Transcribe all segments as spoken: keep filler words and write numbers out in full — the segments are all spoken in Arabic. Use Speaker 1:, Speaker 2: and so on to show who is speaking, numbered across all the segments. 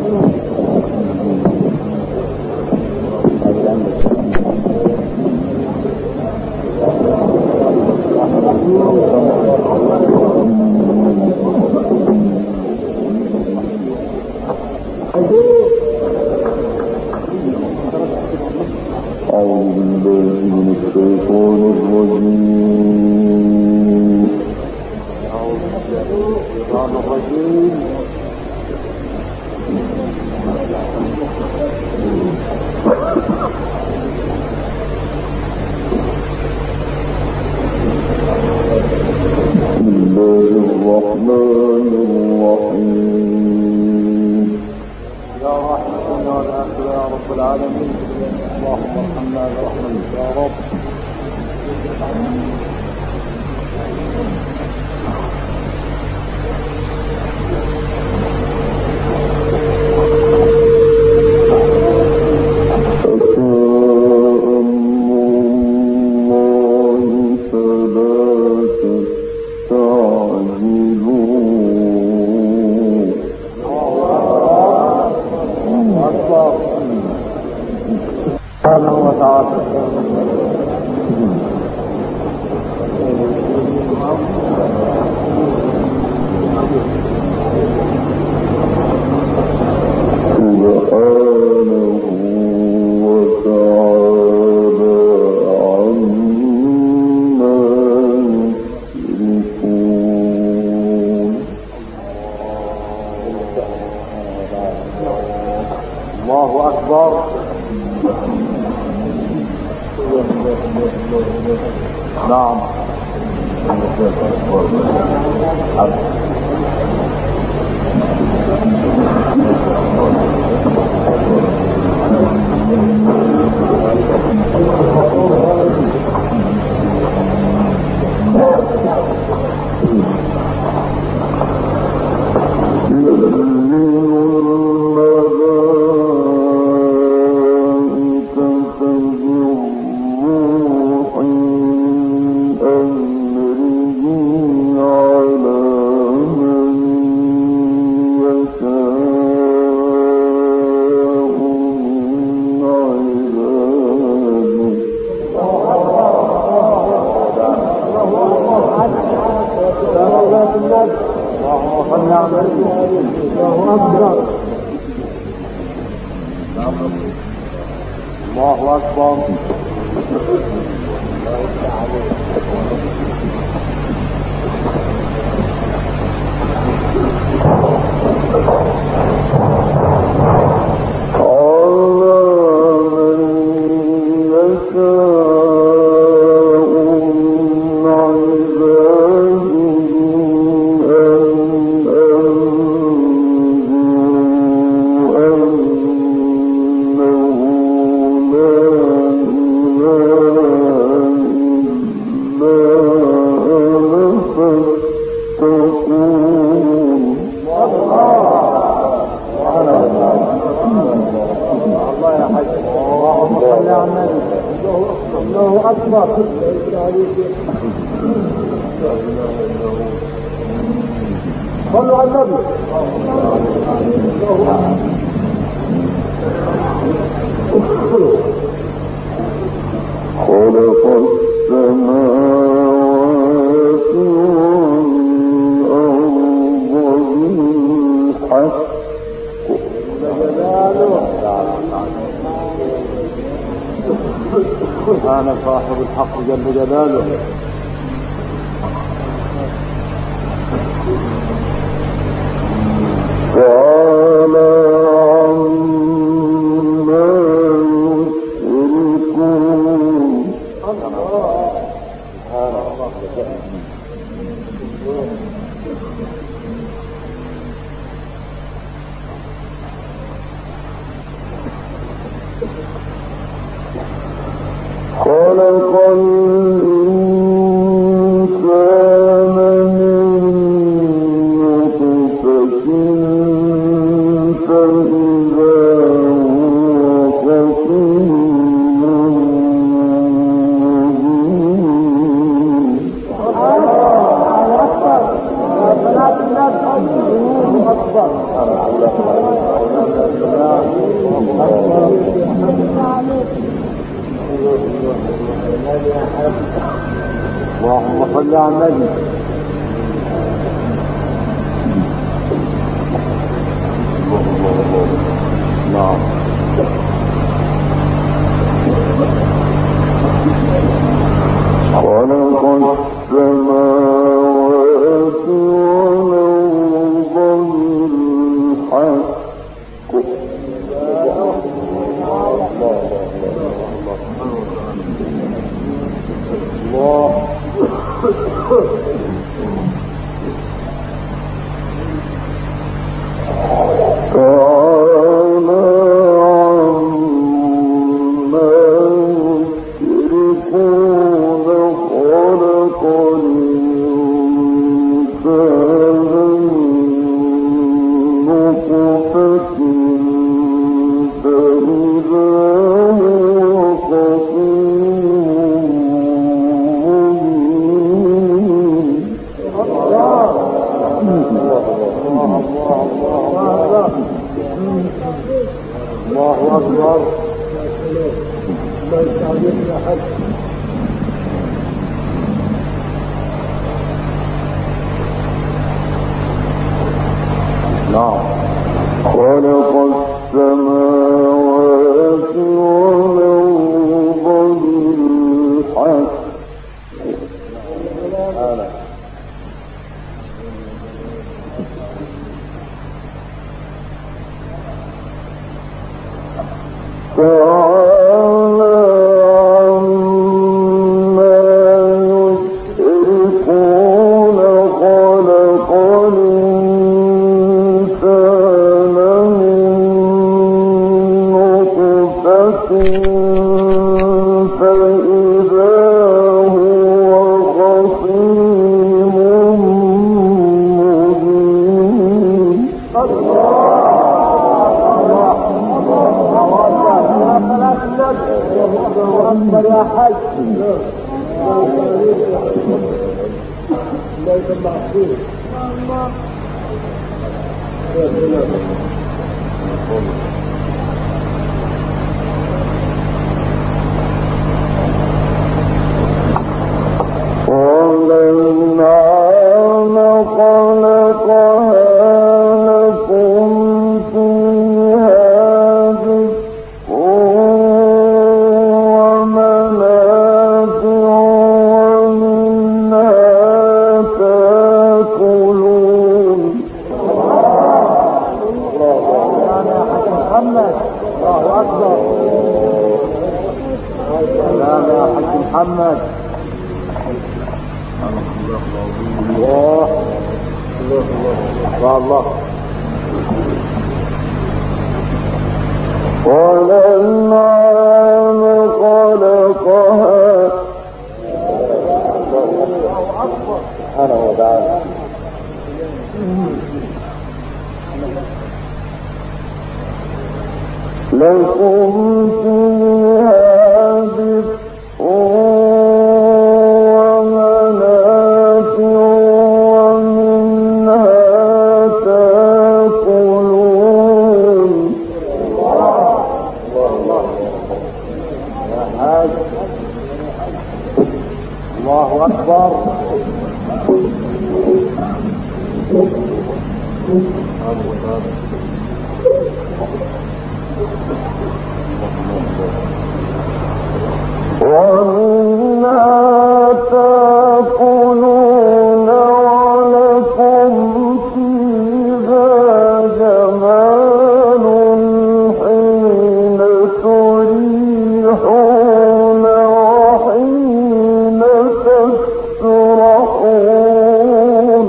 Speaker 1: سبحان صاحب الحق جل جلاله.
Speaker 2: تعالى عما يشركون. خلق الإنسان من نطفة فإذا هو خصيم مبين.
Speaker 1: اللهم صل على النبي. نعم.
Speaker 2: خلق السماوات والأرض بالحق
Speaker 1: الله.
Speaker 2: تعالى عما يشركون. خلق الإنسان من نطفة فإذا هو خصيم مبين.
Speaker 1: الله أكبر. لا يستعجلني أحد. نعم.
Speaker 2: خلق السماوات والأرض بالحق تعالى عما يشركون. خلق الإنسان من نطفة فإذا هو خصيم مبين.
Speaker 1: أكبر يا حج. لا يسمع فيه.
Speaker 2: والأنعام خلقها لكم فيها دفء ومنافع ومنها تأكلون.
Speaker 1: محمد. الله أكبر. سلام يا حج محمد. الله الله الله.
Speaker 2: والأنعام خلقها
Speaker 1: سبحانه وتعالى.
Speaker 2: لكم فيها دفء ومنافع ومنها تأكلون.
Speaker 1: الله أكبر.
Speaker 2: ومنها تأكلون ولكم فيها جمال حين تريحون وحين تسرحون.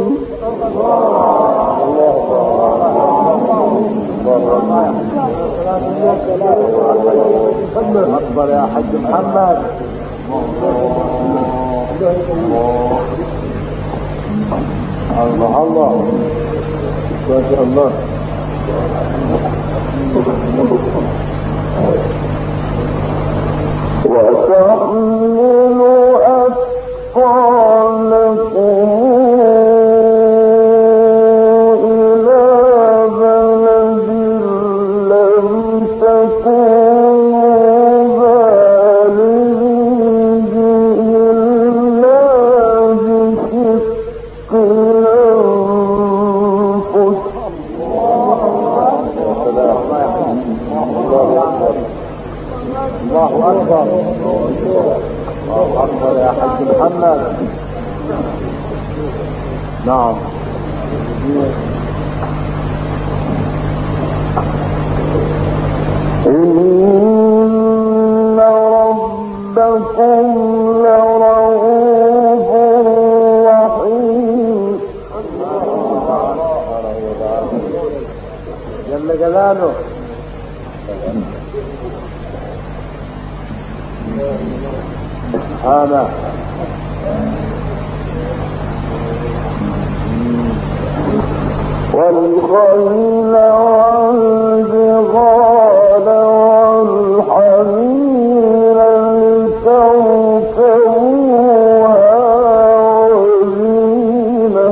Speaker 1: أكبر يا حج محمد. الله الله. ما شاء الله.
Speaker 2: وتحمل أثقالكم إلى بلد لم تكونوا
Speaker 1: الله أكبر. الله أكبر يا حج محمد. نعم.
Speaker 2: إن ربكم لرؤوف رحيم.
Speaker 1: جل جلاله. أنا
Speaker 2: والخيل والبغال والحمير لتركبوها وزينة.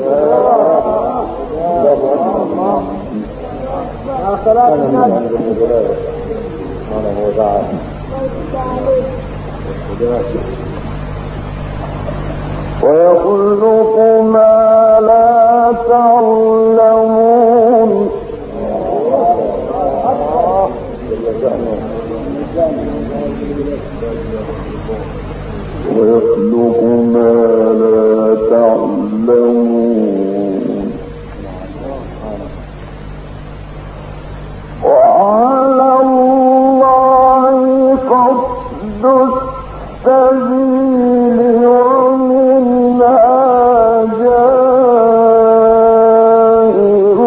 Speaker 1: يا صلاة النبي.
Speaker 2: ويخلق ما لا تعلمون. ويخلق ما لا تعلمون. وعلى الله قصد السبيل ومنها جائر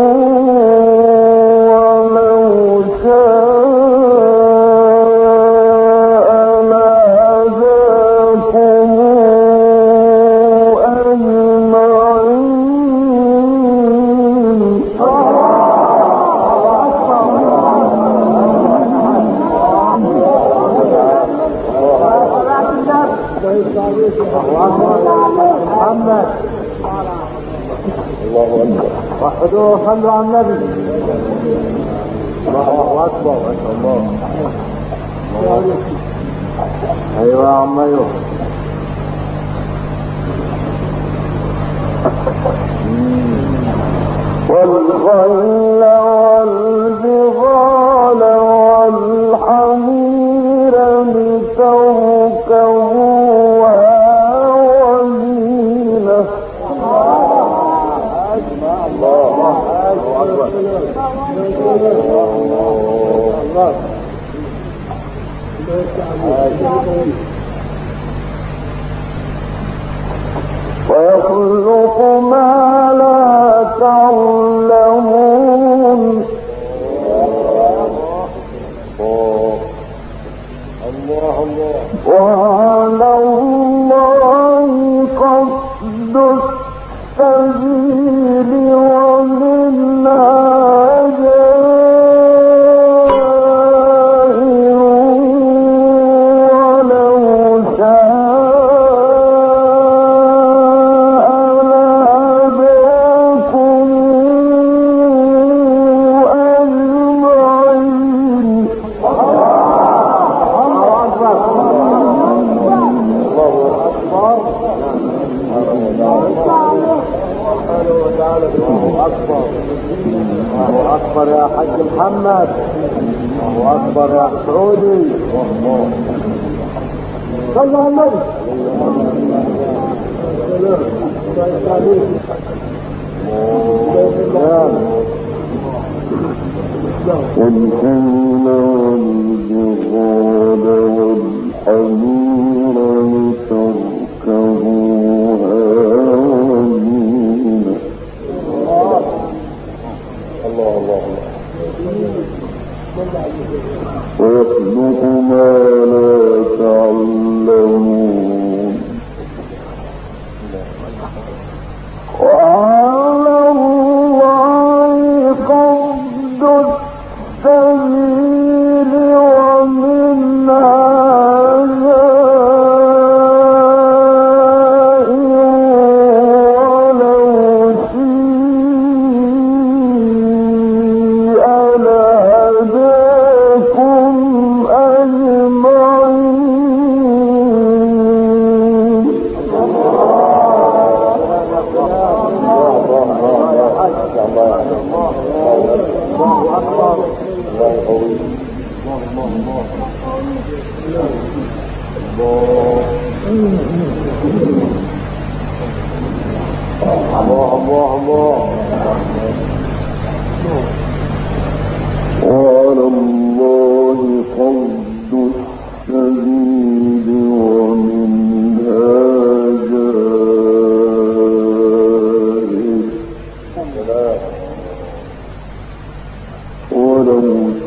Speaker 2: ولو شاء لهداكم
Speaker 1: محمد. الله أكبر. وحدوه صلوا على النبي. الله أكبر. ما شاء الله. أيوة يا عم أيوة.
Speaker 2: والخيل والبغال والحمير لتركبوها وزينة. ويخلق ما لا تعلمون.
Speaker 1: الله الله.
Speaker 2: وعلى الله قصد السبيل ومنها جائر ولو شاء لهداكم أجمعين.
Speaker 1: الله أكبر. الله أكبر يا حج محمد. الله أكبر يا سعودي. صلى على النبي.
Speaker 2: والخيل والبغال والحمير لتركبوها وزينة.
Speaker 1: الله الله.
Speaker 2: ويخلق ما لا تعلمون. وعلى الله قصد السبيل ومنها
Speaker 1: الله الله الله
Speaker 2: وعلى الله قصد السبيل ومنها جائر ولو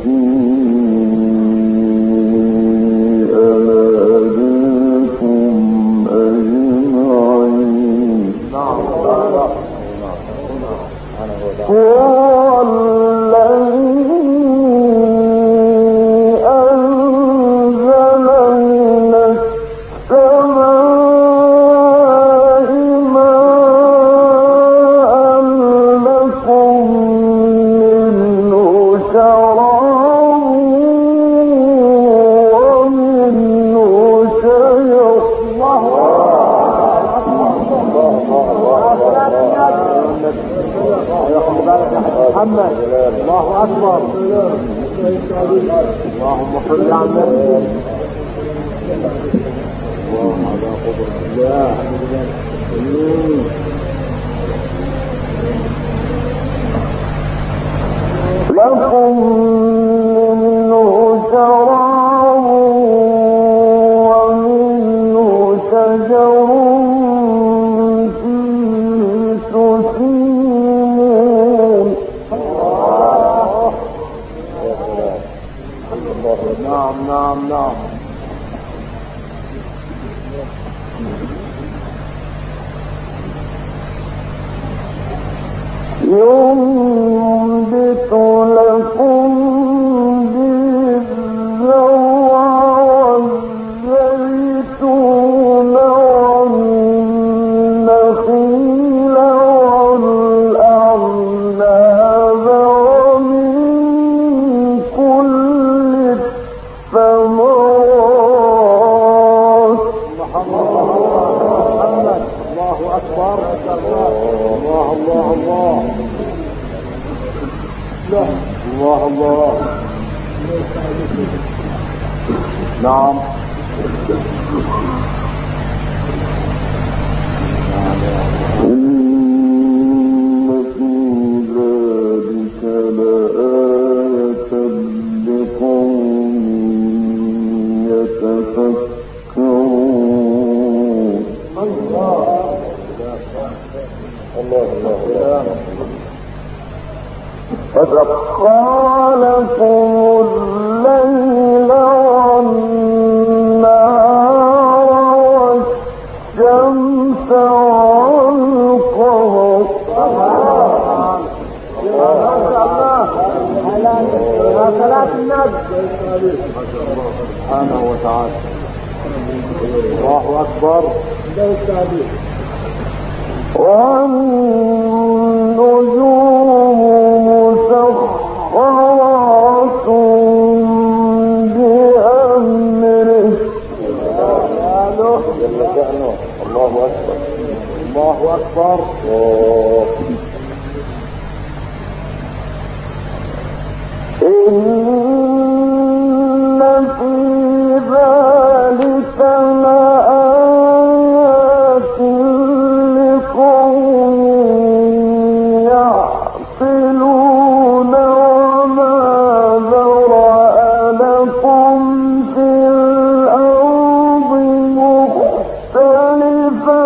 Speaker 2: شيء لهداكم أجمعين. هو الذي أنزل من السماء ماء لكم منه شراب ومنه شجر.
Speaker 1: محمد الله أكبر. اللهم صل على النبي. الله على قدرة الله.
Speaker 2: لكم منه شراب ومنه شجر فيه تسيمون.
Speaker 1: نعم نعم نعم.
Speaker 2: ينبت لكم به الزرع والزيتون والنخيل والأعناب ومن كل الثمرات.
Speaker 1: محمد الله أكبر. الله الله الله الله الله. نعم.
Speaker 2: إن في ذلك لآية لقوم يتفكرون.
Speaker 1: الله الله الله.
Speaker 2: وسخر لكم الليل والنهار والشمس والقمر.
Speaker 1: صلاة النبي سبحانه وتعالى. الله أكبر. والنجوم مسخرات بأمره.
Speaker 2: الله أكبر.
Speaker 1: الله أكبر.
Speaker 2: إن في ذلك لآيات لقوم يعقلون. وما ذرأ لكم في الأرض مختلفا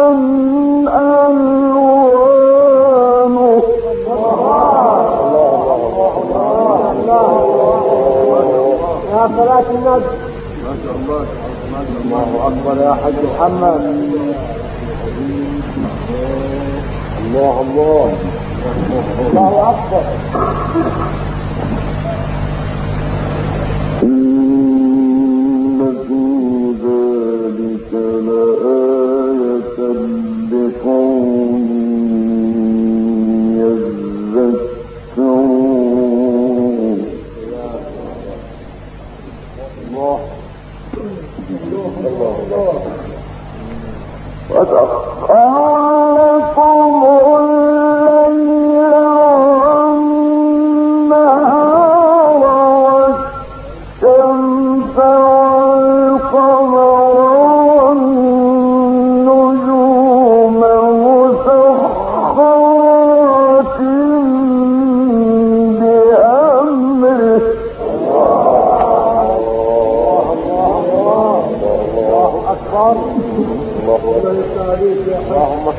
Speaker 2: ألوانه.
Speaker 1: يا صلاة النبي. ما شاء الله. الله أكبر يا حاج محمد. الله الله الله أكبر.
Speaker 2: إن في ذلك لآية لقوم يذكرون.
Speaker 1: الله
Speaker 2: وسخر لكم الليل والنهار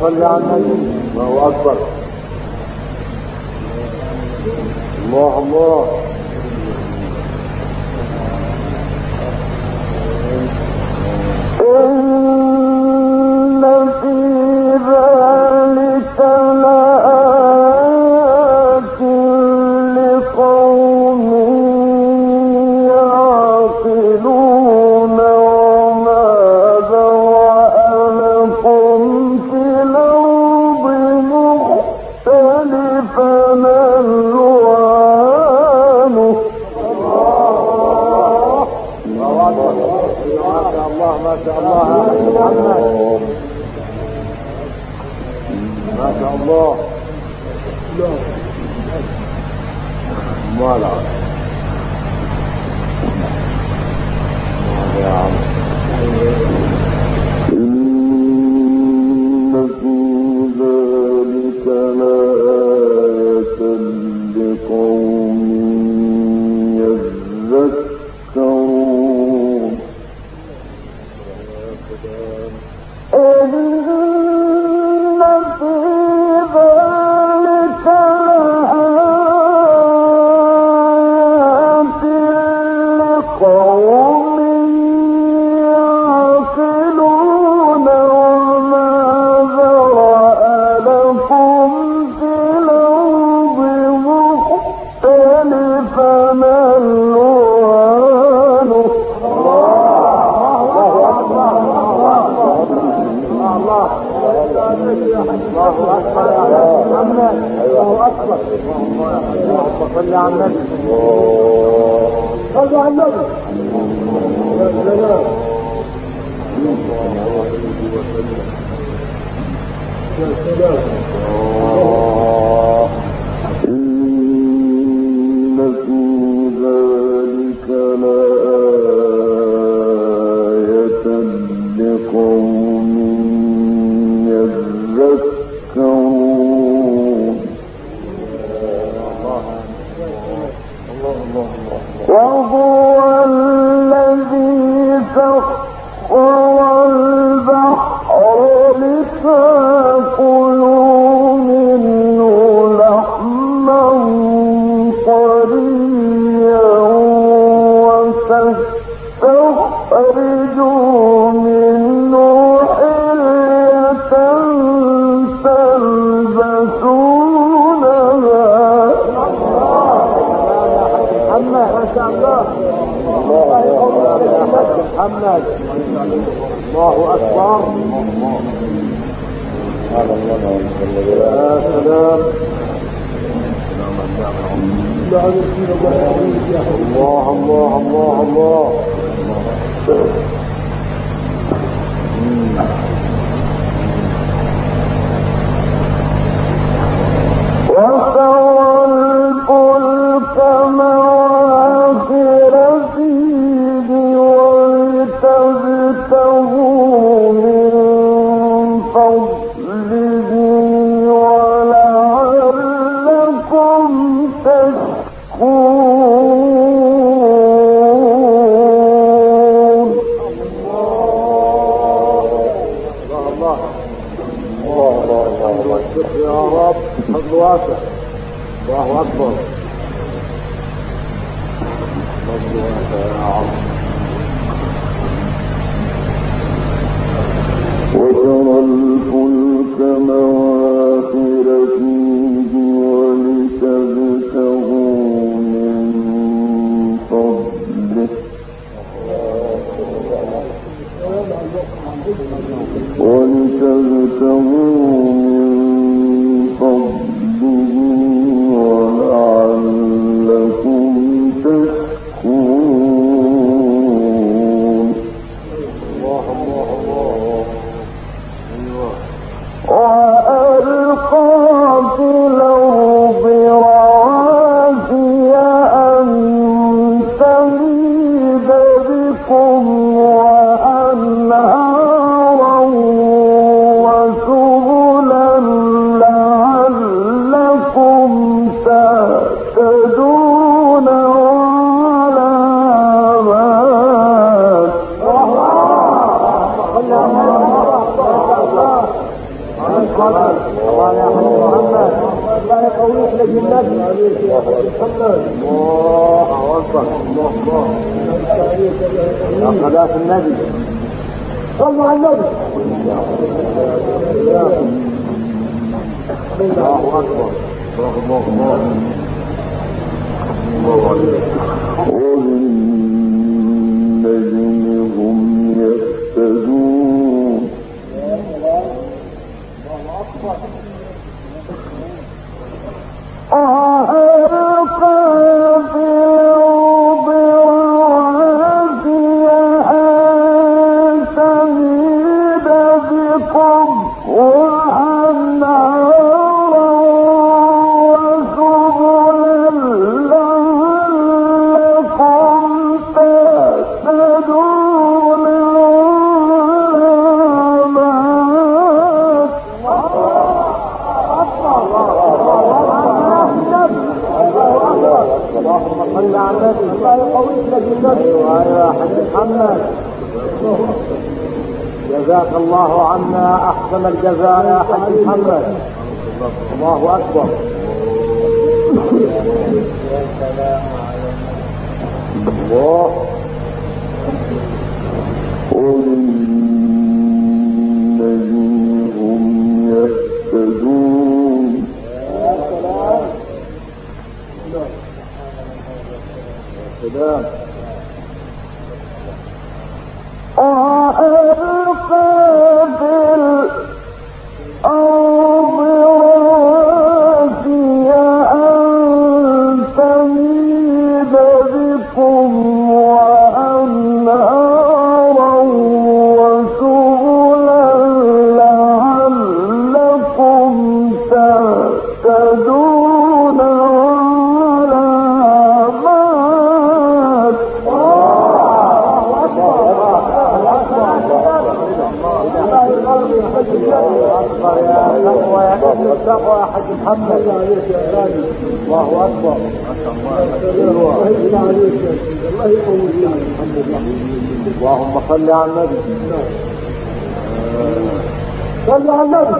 Speaker 1: صل على النبي. الله أكبر. الله الله.
Speaker 2: إن في ذلك لآيات لقوم يعقلون وما ذرأ لكم في الأرض مختلفا ألوانه.
Speaker 1: ما شاء الله ما شاء الله. ما لا يا عم.
Speaker 2: إن في ذلك لآية لقوم يذكرون. إن في ذلك لآيات لقوم يعقلون وما ذرأ لكم في الأرض مختلفا ألوانه.
Speaker 1: الله أكبر يا محمد. الله أكبر. اللهم صل على النبي. صل على النبي. يا سلام. يا سلام.
Speaker 2: إن في ذلك لآية لقوم يذكرون. وهو الذي سخر البحر لتأكلوا منه لحما طريا وتستخرجوا منه حلية تلبسونها.
Speaker 1: محمد ما شاء الله. محمد الله أكبر. يا سلام. الله الله الله الله.
Speaker 2: وسوى الفلك مواخر فيه ولتبتغوا من فضله ولعلكم تشكرون.
Speaker 1: الله الله الله يا رب. فضل واسع. الله أكبر. فضل واسع يا عم.
Speaker 2: وترى الفلك مواخر فيه ولتبتغوا من فضله ولتبتغوا من فضله ولعلكم تشكرون.
Speaker 1: الله الله الله.
Speaker 2: وألقى في الأرض رواسي أن تميد بكم وأنهارا وسبلا لعلكم تهتدون وعلامات.
Speaker 1: عليك يا محمد. الله أكبر. الله الله يا صلاة النبي. صلوا على النبي. الله أكبر. الله الله الله عليك.
Speaker 2: وبالنجم هم يهتدون.
Speaker 1: جزاك الله عنا احسن الجزاء يا حاج محمد. الله اكبر. الله. وبالنجم هم يهتدون. سلام. التقوى يا حاج محمد. الله اكبر. اللهم صل على النبي. صل على النبي.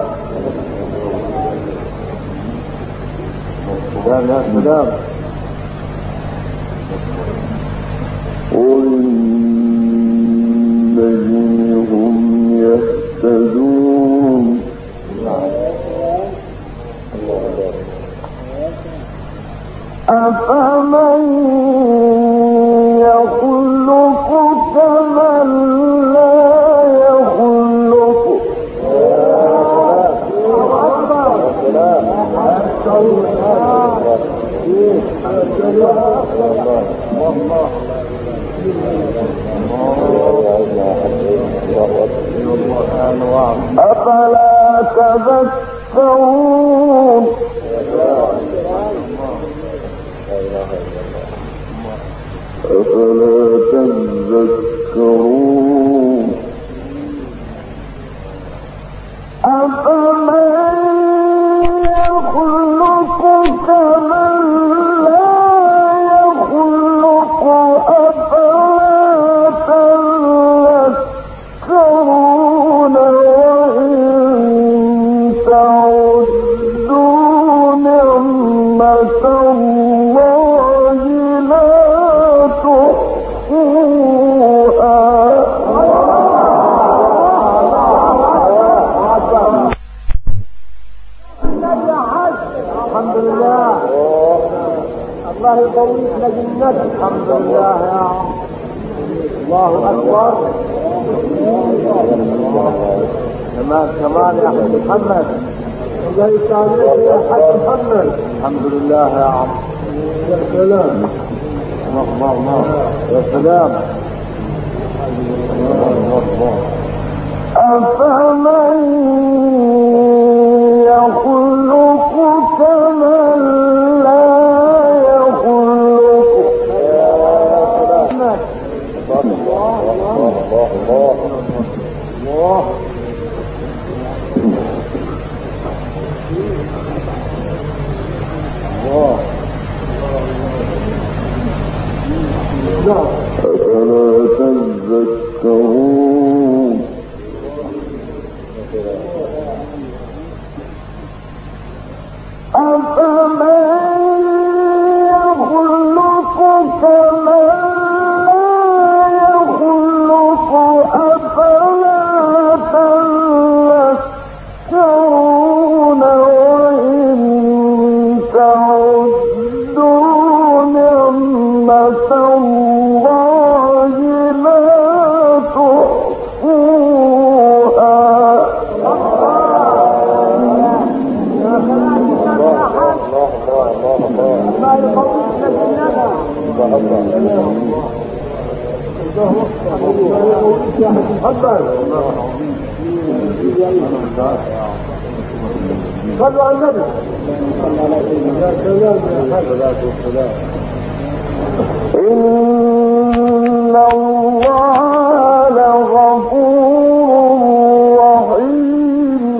Speaker 1: سلام يا سلام.
Speaker 2: والنجم هم يهتدون. أفمن يخلق كمن لا يخلق. أفلا تذكرون. أفلا تذكرون. أفمن يخلق كمن لا يخلق. أفلا تذكرون. وإن تعدوا نعمة الله لا تحصوها.
Speaker 1: الحمد لله. الله يقويك لجنتك. الحمد لله يا عم. الله اكبر. كمان كمان يا حاج محمد. الله يسعدك يا حاج محمد. الحمد لله يا عم. يا سلام. الله الله الله. يا سلام.
Speaker 2: أفمن يخلق كمن لا يخلق.
Speaker 1: الله الله الله الله.
Speaker 2: أفلا تذكرون. أفمن
Speaker 1: صلوا على النبي. إن الله لغفور رحيم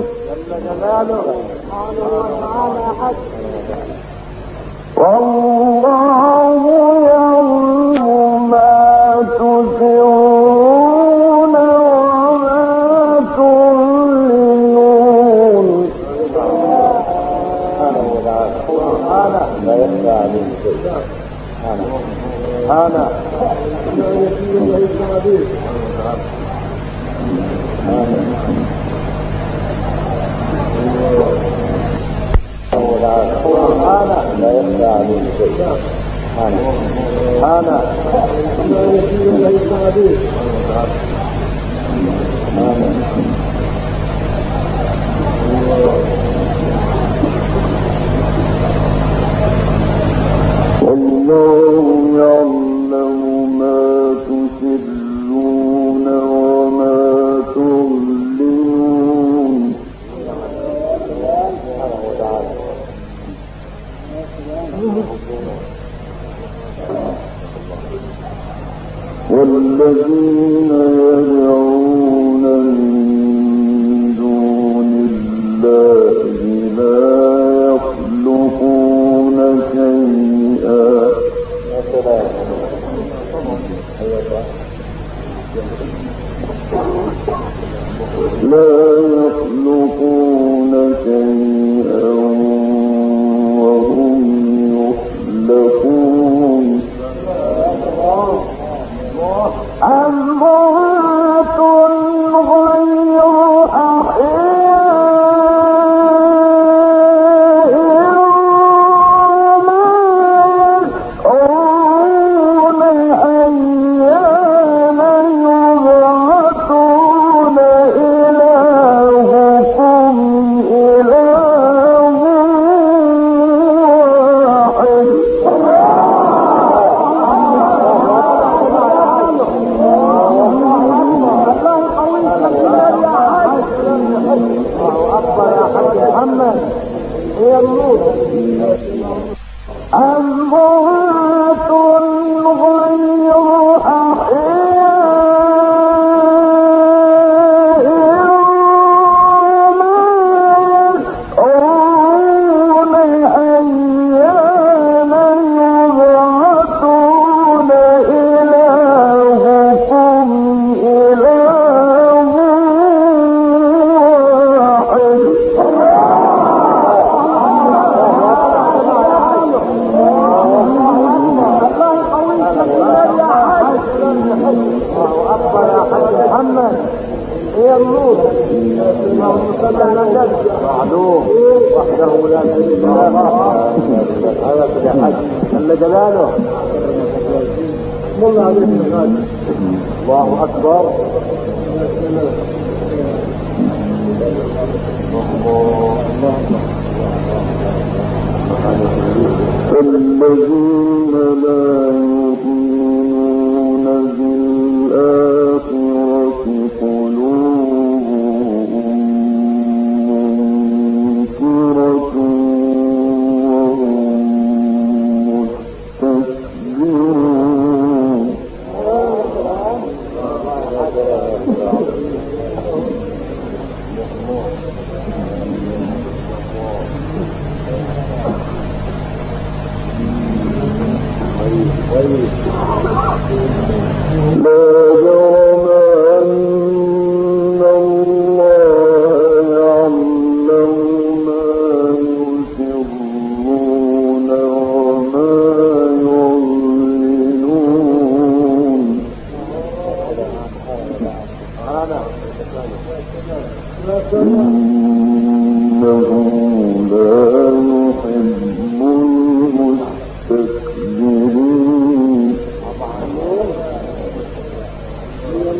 Speaker 1: والله يعلم ما تسرون وما تعلنون. لا يخفى عليه شيء. أنا أنا لا يخفى عليه شيء. أنا أنا والله يعلم ما تسرون وما تعلنون. والذين يدعون من دون الله لا يخلقون شيئا لا يخلقون شيئا وهم يخلقون. أموات غير أحياء ما يشعرون أيان يبعثون. إلهكم إله واحد. محمد هي النور. أموات غير أحياء ما يشعرون أيان يبعثون. إلهكم إله واحد. محمد هي النور. معلوم وحده لا شريك له. هذا في حج جل جلاله. الله عليك الله اكبر. الذين لا يؤمنون بالآخرة قلوبهم منكرة وهم مستكبرون. لا جرم أن الله يعلم ما يسرون وما يعلنون. إنه لا يحب المستكبرين.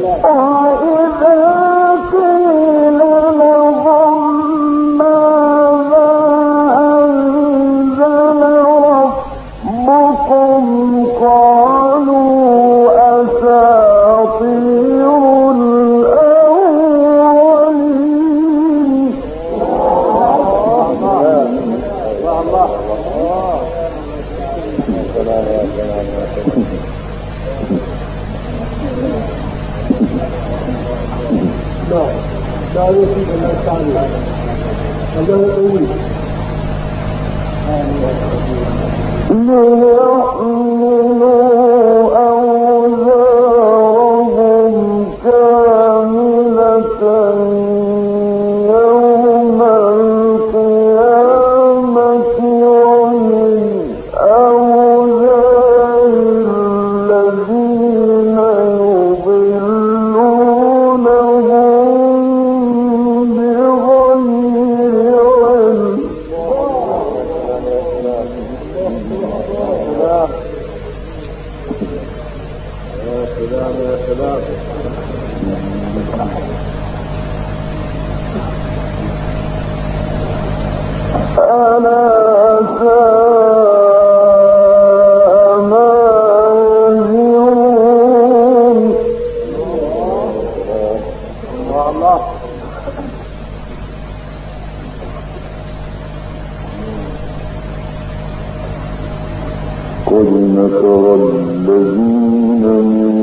Speaker 2: قد مكر الذين من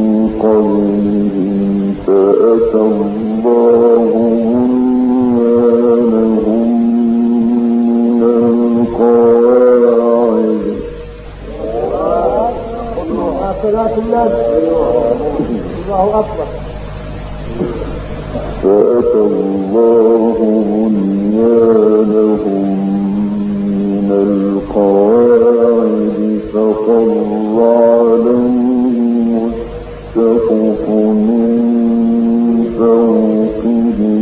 Speaker 2: قبلهم فأتى الله بنيانهم من القواعد فأتى الله بنيانهم من القواعد فخر عليهم السقف من فوقهم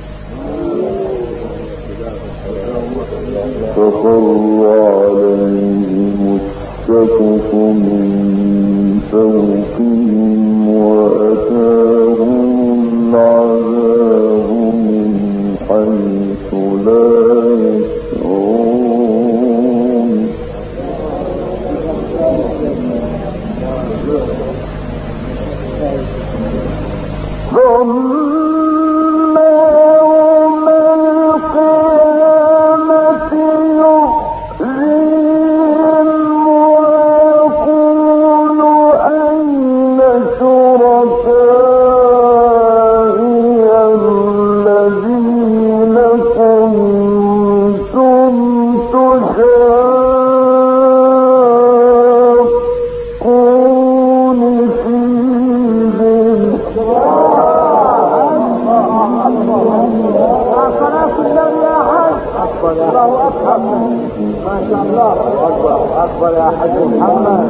Speaker 2: فخر عليهم السقف من فوقهم وأتاهم العذاب من حيث لا يشعرون ثم يوم القيامة يخزيهم ويقول أين شركائي الذين كنتم تشاقون فيهم
Speaker 1: ما شاء الله أكبر أكبر يا حاج محمد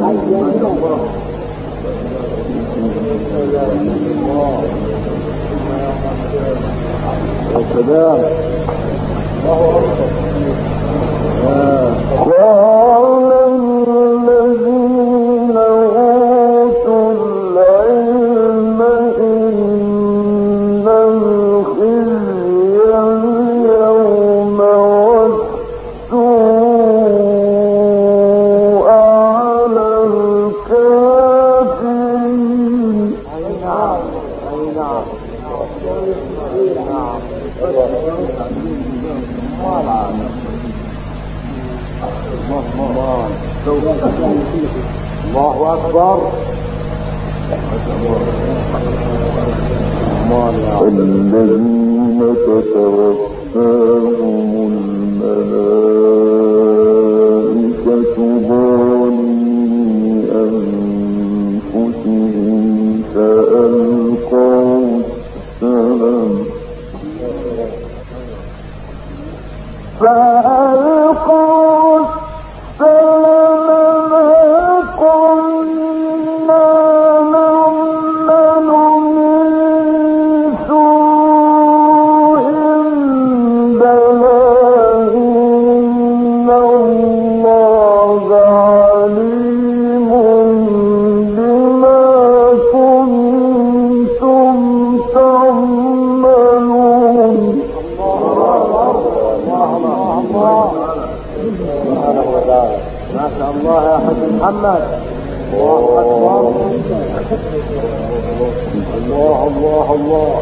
Speaker 1: السلام
Speaker 2: قال الذين أوتوا العلم إن الخزي اليوم والسوء على الكافرين.
Speaker 1: أي نعم أي نعم الله أكبر.
Speaker 2: الذين تتوفاهم الملائكة ظالمي أنفسهم فألقوا السلام فألقوا السلام ما كنا نعمل من سوء بلى إن الله عليم بما كنتم
Speaker 1: حاج محمد. الله أكبر. الله الله الله.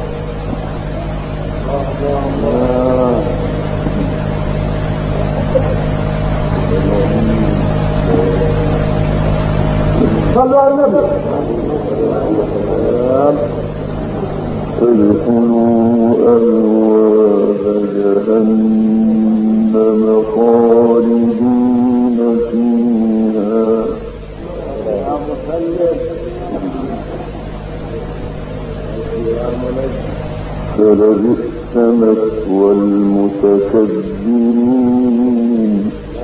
Speaker 1: صلوا على النبي.
Speaker 2: ادخلوا أبواب جهنم خالدين فيها فلبئس مثوى المتكبرين.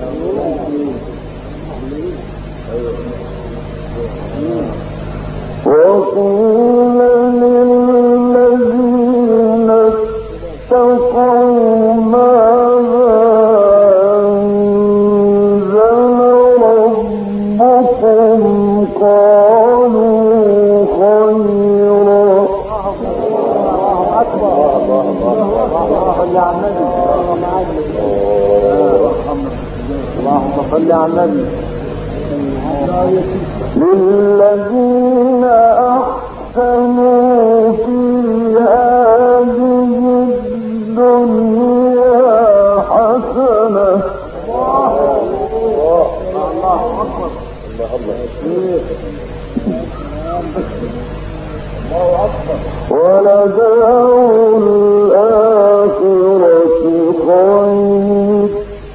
Speaker 2: وقيل للذين اتقوا ماذا أنزل ربكم قالوا خيرا.
Speaker 1: اللهم صل على النبي.
Speaker 2: للذين أحسنوا في هذه الدنيا حسنة ولدار الآخرة خير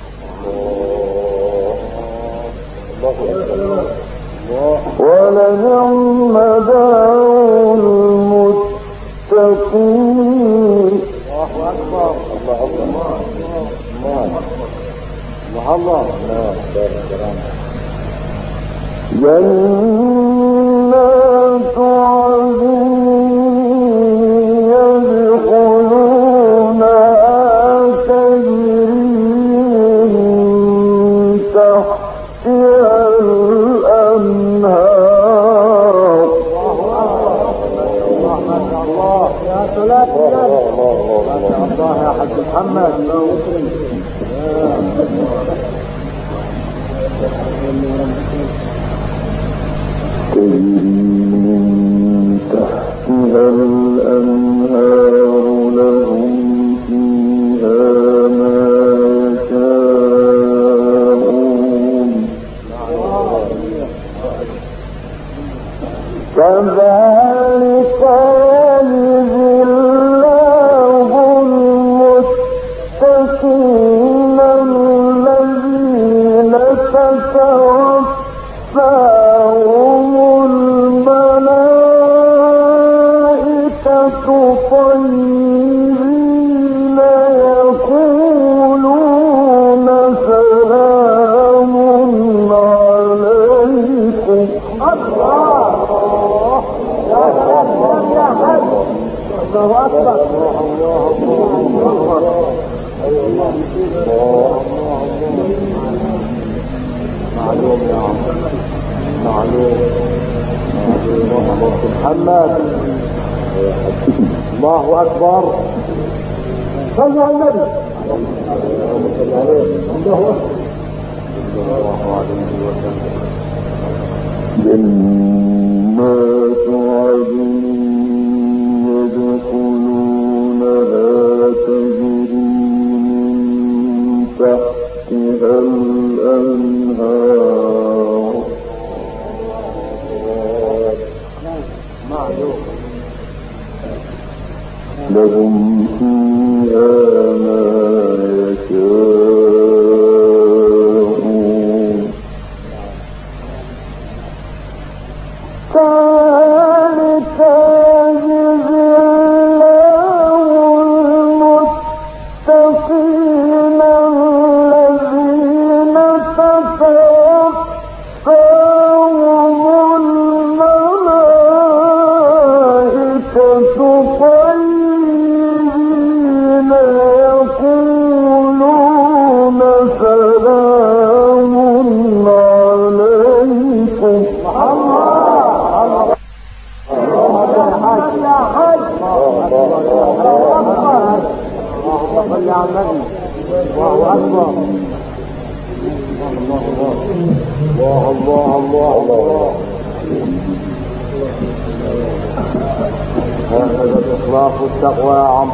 Speaker 2: ولنعم دار المتقين.
Speaker 1: الله أكبر. الله الله الله الله.
Speaker 2: جنات عدن يدخلونها تجري من تحتها الأنهار.
Speaker 1: الله يا سلام. الله يا حاج محمد.
Speaker 2: تجري من تحتها الأنهار لهم فيها ما يشاءون كذلك يجزي الله المتقين الذين تتوفاهم الملائكة طيبين يقولون سلام عليكم.
Speaker 1: الله يا سلام يا حاج. الله أكبر. الله أكبر. معلوم يا عم. معلوم. محمد. الله أكبر. صلوا على النبي.
Speaker 2: جنات عدن يدخلونها تجري من تحتها الأنهار لهم فيها ما يشاءون كذلك يجزي الله المتقين الذين تتوفاهم الملائكة طيبين
Speaker 1: الله الله الله الله. هكذا الإخلاص والتقوى يا عم.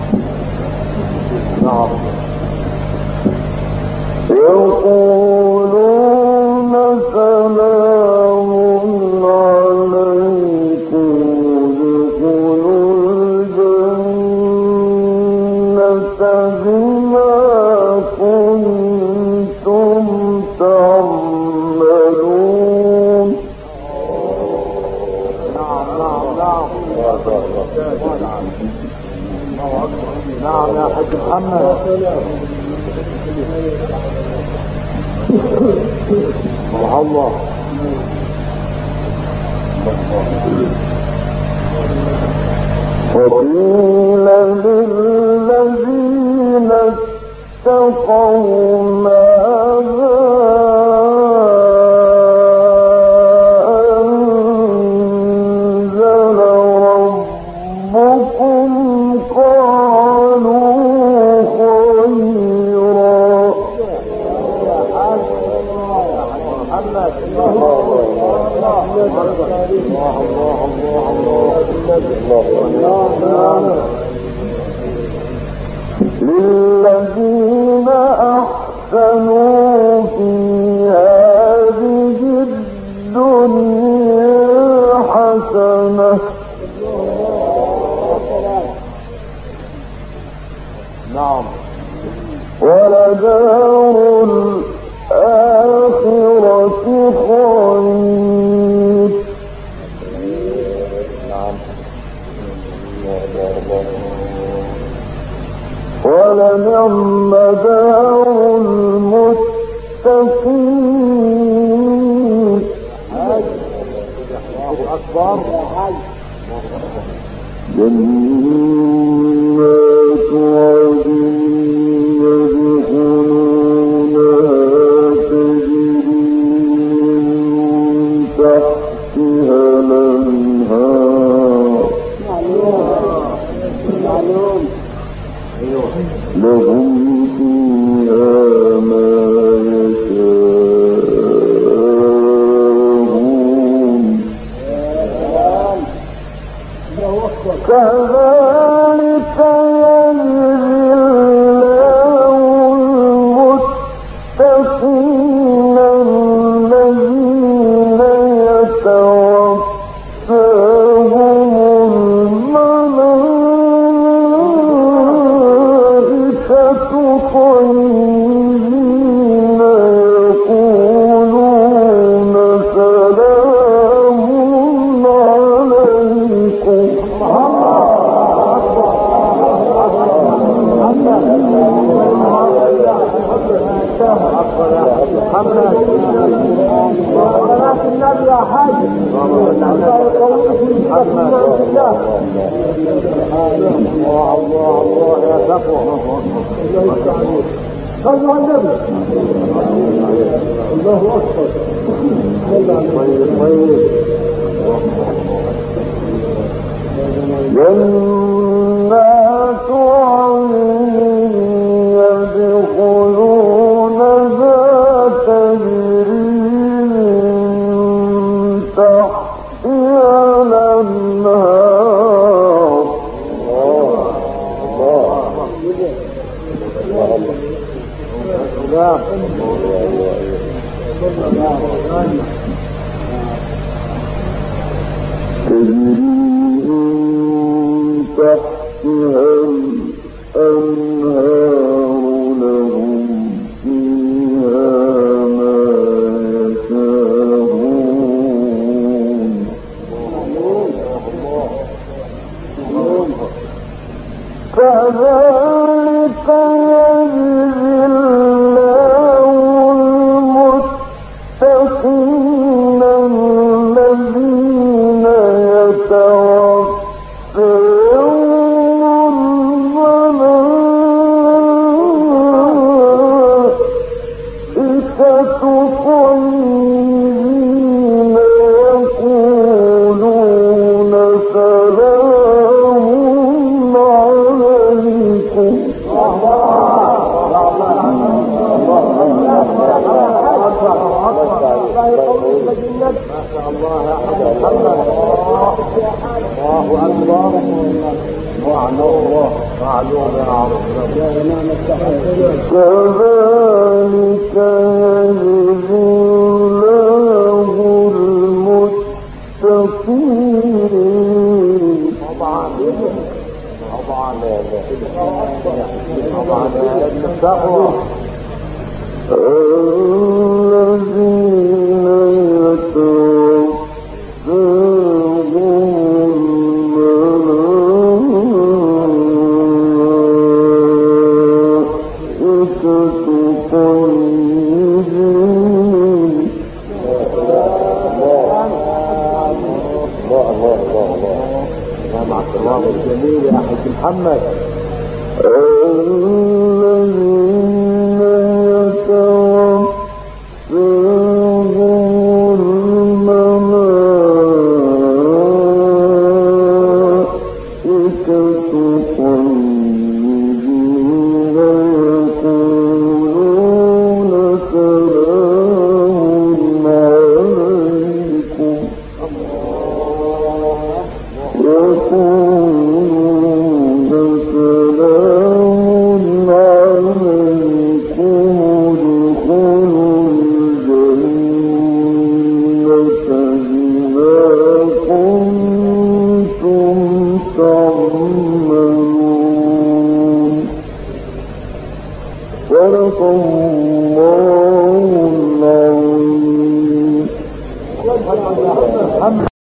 Speaker 1: نعم.
Speaker 2: يقولون سلام عليكم ادخلوا الجنة بما كنتم تعملون.
Speaker 1: نعم نعم نعم نعم يا حاج محمد. الله
Speaker 2: وقيل للذين اتقوا ماذا أنزل ربكم قالوا خيرا. للذين أحسنوا في هذه الدنيا حسنة
Speaker 1: نعم
Speaker 2: ولدار الآخرة خير. ولنعم دار المتقين. جنات عدن يدخلونها تجري من تحتها الأنهار لهم فيها ما يشاءون كذلك يجزي الله المتقين الذين يتوفاهم الملائكة طيبين يقولون سلام عليكم.
Speaker 1: صلاة النبي يا حاج. الله يقويك بإذن الله. الله الله الله يا سفوة. صلوا على النبي. الله أكبر. طيب طيب.
Speaker 2: جنات عدن يدخلونها تجري من تحتها الأنهار. تجري تحتها الأنهار لهم فيها ما يشاءون كذلك يجزي الله المتقين الذين يتوفون الملائكة
Speaker 1: ما شاء الله يا حاج محمد. الله اكبر. معنى الله معلوم يا عرب.
Speaker 2: كذلك يجزي الله المتقين.
Speaker 1: طبعا طبعا طبعا التقوى
Speaker 2: الذين يتوفاهم الملائكة طيبين.
Speaker 1: الله الله الله الله. مع الكلام الجميل يا حاج محمد.
Speaker 2: الذين يتوفاهم الملائكة طيبين يقولون سلام عليكم. يقولون سلام عليكم ادخلوا الجنة بما كنتم تعملون. صدق الله العظيم.